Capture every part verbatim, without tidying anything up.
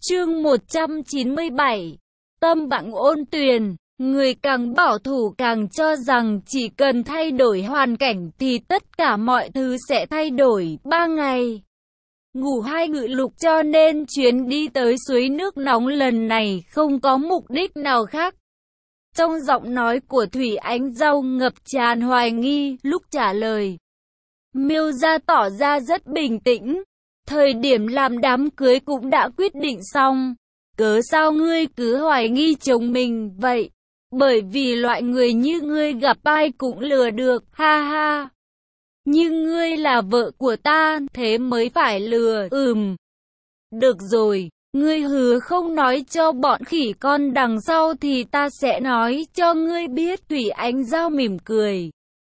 Chương một trăm chín mươi bảy. Tâm Bạn Ôn Tuyền. Người càng bảo thủ càng cho rằng chỉ cần thay đổi hoàn cảnh thì tất cả mọi thứ sẽ thay đổi. Ba ngày ngủ hai ngự lục, cho nên chuyến đi tới suối nước nóng lần này không có mục đích nào khác. Trong giọng nói của Thủy Ánh Giao ngập tràn hoài nghi. Lúc trả lời, Miêu Gia tỏ ra rất bình tĩnh. Thời điểm làm đám cưới cũng đã quyết định xong. Cớ sao ngươi cứ hoài nghi chồng mình vậy? Bởi vì loại người như ngươi gặp ai cũng lừa được, ha ha. Nhưng ngươi là vợ của ta, thế mới phải lừa, ừm. Được rồi, ngươi hứa không nói cho bọn khỉ con đằng sau thì ta sẽ nói cho ngươi biết. Thủy Ánh Giao mỉm cười.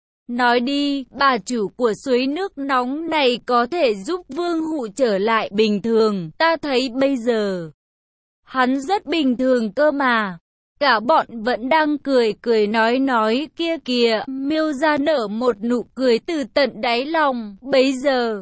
Nói đi, bà chủ của suối nước nóng này có thể giúp Vương Hụ trở lại bình thường. Ta thấy bây giờ hắn rất bình thường cơ mà. Cả bọn vẫn đang cười cười nói nói kia kìa. Miêu Gia nở một nụ cười từ tận đáy lòng. Bấy giờ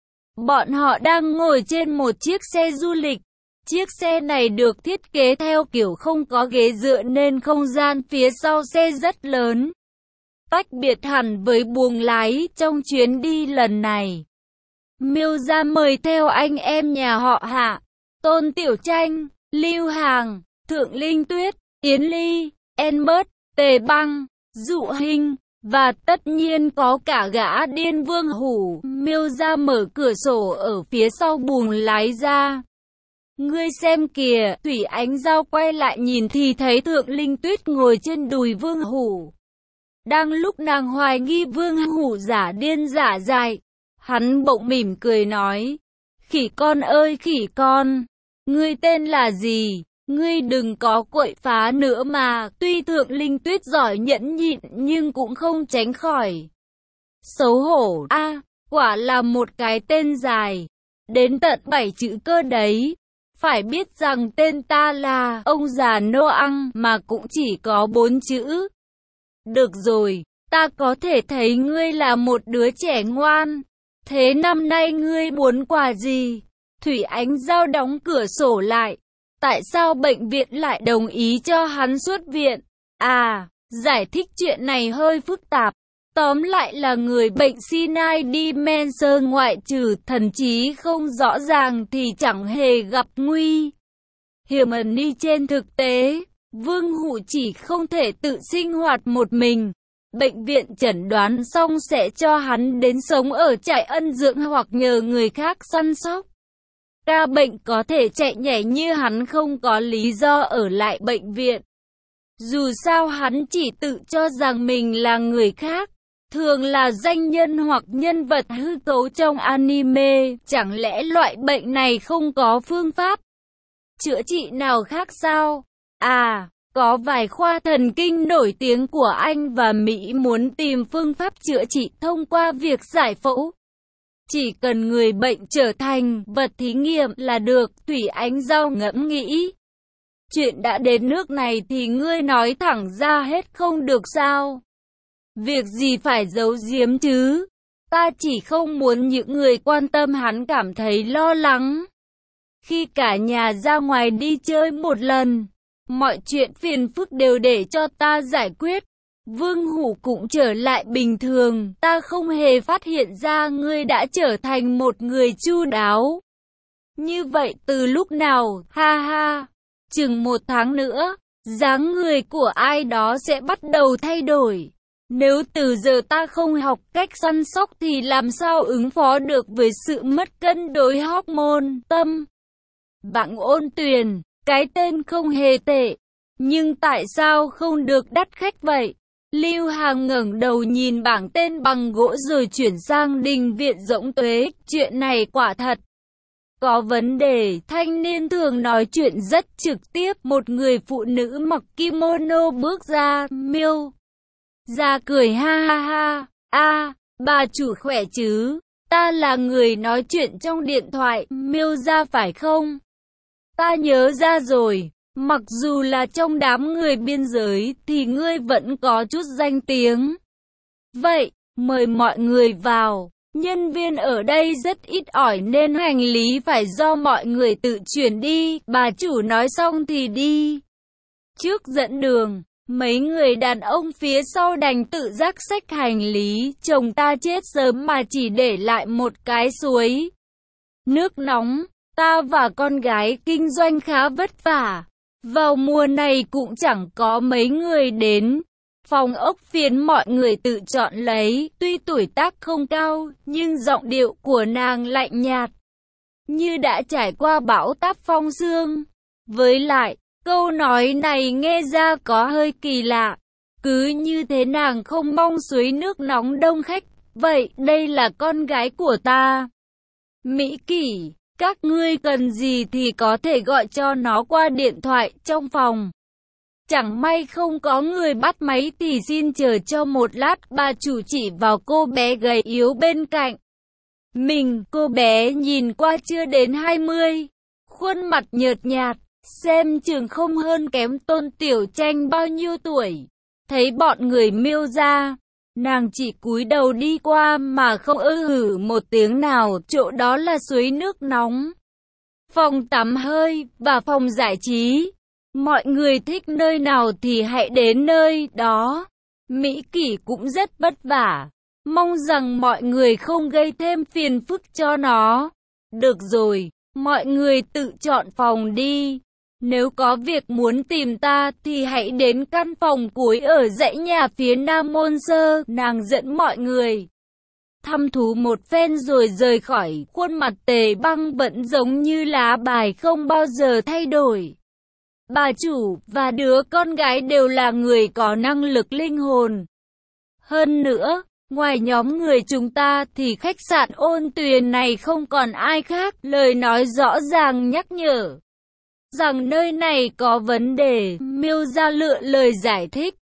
bọn họ đang ngồi trên một chiếc xe du lịch. Chiếc xe này được thiết kế theo kiểu không có ghế dựa nên không gian phía sau xe rất lớn. Tách biệt hẳn với buồng lái. Trong chuyến đi lần này, Miêu Gia mời theo anh em nhà họ Hạ, Tôn Tiểu Tranh, Lưu Hàng, Thượng Linh Tuyết, Yến Ly, Enbert, Tề Băng, Dụ Hinh, và tất nhiên có cả gã điên Vương Hủ. Miêu Gia mở cửa sổ ở phía sau buồng lái ra. Ngươi xem kìa. Thủy Ánh Giao quay lại nhìn thì thấy Thượng Linh Tuyết ngồi trên đùi Vương Hủ. Đang lúc nàng hoài nghi Vương Hủ giả điên giả dại, hắn bỗng mỉm cười nói, khỉ con ơi khỉ con, ngươi tên là gì? Ngươi đừng có quậy phá nữa mà. Tuy Thượng Linh Tuyết giỏi nhẫn nhịn nhưng cũng không tránh khỏi xấu hổ. A, à, quả là một cái tên dài, đến tận bảy chữ cơ đấy. Phải biết rằng tên ta là ông già Noãng mà cũng chỉ có bốn chữ. Được rồi, ta có thể thấy ngươi là một đứa trẻ ngoan. Thế năm nay ngươi muốn quà gì? Thủy Ánh Giao đóng cửa sổ lại. Tại sao bệnh viện lại đồng ý cho hắn xuất viện? À, giải thích chuyện này hơi phức tạp. Tóm lại là người bệnh senile dementia ngoại trừ thần trí không rõ ràng thì chẳng hề gặp nguy hiểm ni. Trên thực tế, Vương Hụ chỉ không thể tự sinh hoạt một mình. Bệnh viện chẩn đoán xong sẽ cho hắn đến sống ở trại ân dưỡng hoặc nhờ người khác săn sóc. Ca bệnh có thể chạy nhảy như hắn không có lý do ở lại bệnh viện. Dù sao hắn chỉ tự cho rằng mình là người khác, thường là danh nhân hoặc nhân vật hư cấu trong anime. Chẳng lẽ loại bệnh này không có phương pháp chữa trị nào khác sao? À, có vài khoa thần kinh nổi tiếng của Anh và Mỹ muốn tìm phương pháp chữa trị thông qua việc giải phẫu. Chỉ cần người bệnh trở thành vật thí nghiệm là được. Thủy Ánh Giao ngẫm nghĩ. Chuyện đã đến nước này thì ngươi nói thẳng ra hết không được sao? Việc gì phải giấu giếm chứ? Ta chỉ không muốn những người quan tâm hắn cảm thấy lo lắng. Khi cả nhà ra ngoài đi chơi một lần, mọi chuyện phiền phức đều để cho ta giải quyết. Vương Hủ cũng trở lại bình thường. Ta không hề phát hiện ra ngươi đã trở thành một người chu đáo như vậy từ lúc nào? Ha ha. Chừng một tháng nữa, dáng người của ai đó sẽ bắt đầu thay đổi. Nếu từ giờ ta không học cách săn sóc thì làm sao ứng phó được với sự mất cân đối hormone? Tâm Bạn Ôn Tuyền, cái tên không hề tệ, nhưng tại sao không được đắt khách vậy? Lưu Hàng ngẩng đầu nhìn bảng tên bằng gỗ rồi chuyển sang Đình Viện Rỗng Tuế. Chuyện này quả thật có vấn đề. Thanh niên thường nói chuyện rất trực tiếp. Một người phụ nữ mặc kimono bước ra. Miêu Gia cười ha ha ha. A, bà chủ khỏe chứ? Ta là người nói chuyện trong điện thoại. Miêu Gia phải không? Ta nhớ ra rồi. Mặc dù là trong đám người biên giới thì ngươi vẫn có chút danh tiếng. Vậy, mời mọi người vào. Nhân viên ở đây rất ít ỏi nên hành lý phải do mọi người tự chuyển đi. Bà chủ nói xong thì đi trước dẫn đường. Mấy người đàn ông phía sau đành tự giác xách hành lý. Chồng ta chết sớm mà chỉ để lại một cái suối nước nóng. Ta và con gái kinh doanh khá vất vả. Vào mùa này cũng chẳng có mấy người đến. Phòng ốc phiến mọi người tự chọn lấy. Tuy tuổi tác không cao, nhưng giọng điệu của nàng lạnh nhạt, như đã trải qua bão táp phong sương. Với lại, câu nói này nghe ra có hơi kỳ lạ. Cứ như thế nàng không mong suối nước nóng đông khách. Vậy, đây là con gái của ta. Mỹ Kỷ, các ngươi cần gì thì có thể gọi cho nó qua điện thoại trong phòng. Chẳng may không có người bắt máy thì xin chờ cho một lát. Bà chủ chỉ vào cô bé gầy yếu bên cạnh mình. Cô bé nhìn qua chưa đến hai mươi. Khuôn mặt nhợt nhạt, xem chừng không hơn kém Tôn Tiểu Tranh bao nhiêu tuổi. Thấy bọn người Miêu ra, nàng chỉ cúi đầu đi qua mà không ư hử một tiếng nào. Chỗ đó là suối nước nóng, phòng tắm hơi và phòng giải trí. Mọi người thích nơi nào thì hãy đến nơi đó. Mỹ Kỷ cũng rất vất vả, mong rằng mọi người không gây thêm phiền phức cho nó. Được rồi, mọi người tự chọn phòng đi. Nếu có việc muốn tìm ta thì hãy đến căn phòng cuối ở dãy nhà phía Nam Môn Sơ. Nàng dẫn mọi người thăm thú một phen rồi rời khỏi. Khuôn mặt Tề Băng vẫn giống như lá bài không bao giờ thay đổi. Bà chủ và đứa con gái đều là người có năng lực linh hồn. Hơn nữa, ngoài nhóm người chúng ta thì khách sạn Ôn Tuyền này không còn ai khác. Lời nói rõ ràng nhắc nhở rằng nơi này có vấn đề. Miêu ra lựa lời giải thích.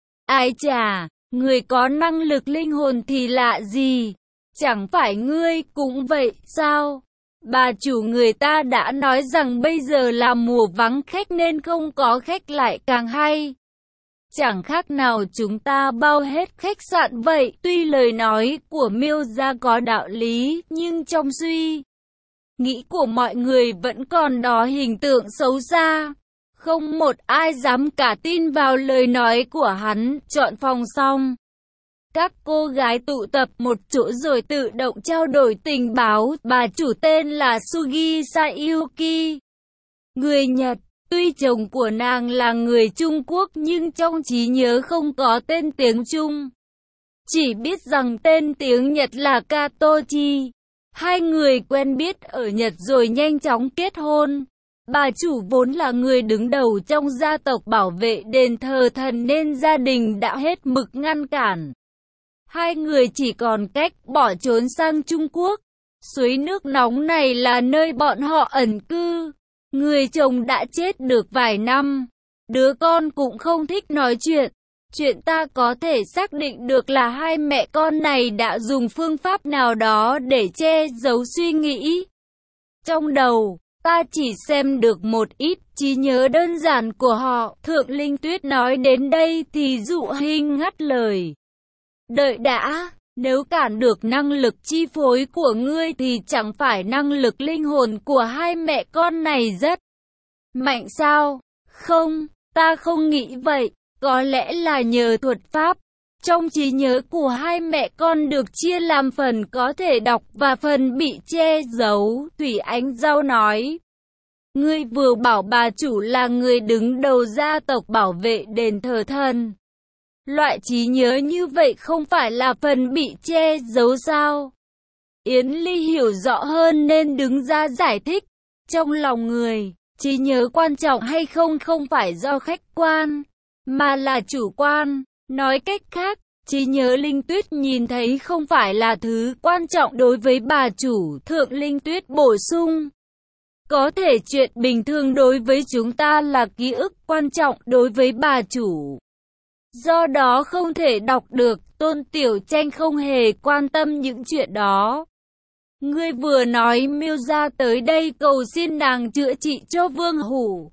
Ai chà, người có năng lực linh hồn thì lạ gì? Chẳng phải ngươi cũng vậy sao? Bà chủ người ta đã nói rằng bây giờ là mùa vắng khách nên không có khách lại càng hay. Chẳng khác nào chúng ta bao hết khách sạn vậy. Tuy lời nói của Miêu gia có đạo lý, nhưng trong suy nghĩ của mọi người vẫn còn đó hình tượng xấu xa. Không một ai dám cả tin vào lời nói của hắn. Chọn phòng xong, các cô gái tụ tập một chỗ rồi tự động trao đổi tình báo. Bà chủ tên là Sugi Sayuki, người Nhật. Tuy chồng của nàng là người Trung Quốc nhưng trong trí nhớ không có tên tiếng Trung. Chỉ biết rằng tên tiếng Nhật là Katochi. Hai người quen biết ở Nhật rồi nhanh chóng kết hôn. Bà chủ vốn là người đứng đầu trong gia tộc bảo vệ đền thờ thần nên gia đình đã hết mực ngăn cản. Hai người chỉ còn cách bỏ trốn sang Trung Quốc. Suối nước nóng này là nơi bọn họ ẩn cư. Người chồng đã chết được vài năm. Đứa con cũng không thích nói chuyện. Chuyện ta có thể xác định được là hai mẹ con này đã dùng phương pháp nào đó để che giấu suy nghĩ trong đầu. Ta chỉ xem được một ít trí nhớ đơn giản của họ. Thượng Linh Tuyết nói đến đây thì Dụ Hinh ngắt lời. Đợi đã, nếu cản được năng lực chi phối của ngươi thì chẳng phải năng lực linh hồn của hai mẹ con này rất mạnh sao? Không, ta không nghĩ vậy. Có lẽ là nhờ thuật pháp. Trong trí nhớ của hai mẹ con được chia làm phần có thể đọc và phần bị che giấu. Thủy Ánh Giao nói. Ngươi vừa bảo bà chủ là người đứng đầu gia tộc bảo vệ đền thờ thần. Loại trí nhớ như vậy không phải là phần bị che giấu sao? Yến Ly hiểu rõ hơn nên đứng ra giải thích. Trong lòng người, trí nhớ quan trọng hay không không phải do khách quan, mà là chủ quan. Nói cách khác, trí nhớ Linh Tuyết nhìn thấy không phải là thứ quan trọng đối với bà chủ. Thượng Linh Tuyết bổ sung. Có thể chuyện bình thường đối với chúng ta là ký ức quan trọng đối với bà chủ. Do đó không thể đọc được. Tôn Tiểu Tranh không hề quan tâm những chuyện đó. Ngươi vừa nói Miêu gia tới đây cầu xin nàng chữa trị cho Vương Hủ.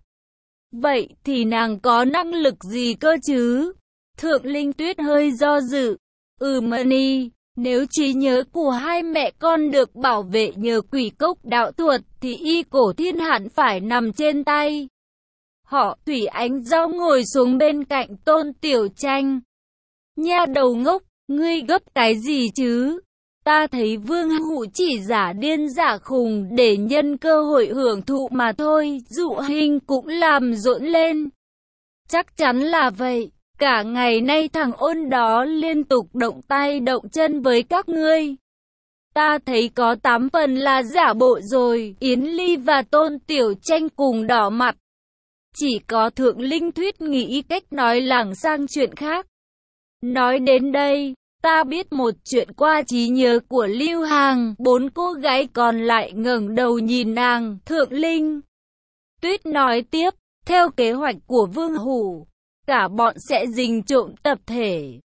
Vậy thì nàng có năng lực gì cơ chứ? Thượng Linh Tuyết hơi do dự. Ừ Mani, Nếu trí nhớ của hai mẹ con được bảo vệ nhờ quỷ cốc đạo thuật, thì y cổ thiên hẳn phải nằm trên tay họ. Thủy Ánh Giao ngồi xuống bên cạnh Tôn Tiểu Tranh. Nha đầu ngốc, ngươi gấp cái gì chứ? Ta thấy Vương Hụ chỉ giả điên giả khùng để nhân cơ hội hưởng thụ mà thôi. Dụ Hình cũng làm rộn lên. Chắc chắn là vậy. Cả ngày nay thằng ôn đó liên tục động tay động chân với các ngươi. Ta thấy có tám phần là giả bộ rồi. Yến Ly và Tôn Tiểu Tranh cùng đỏ mặt. Chỉ có Thượng Linh Thuyết nghĩ cách nói lảng sang chuyện khác. Nói đến đây, ta biết một chuyện qua trí nhớ của Lưu Hàng. Bốn cô gái còn lại ngẩng đầu nhìn nàng. Thượng Linh Tuyết nói tiếp, theo kế hoạch của Vương Hủ, cả bọn sẽ rình trộm tập thể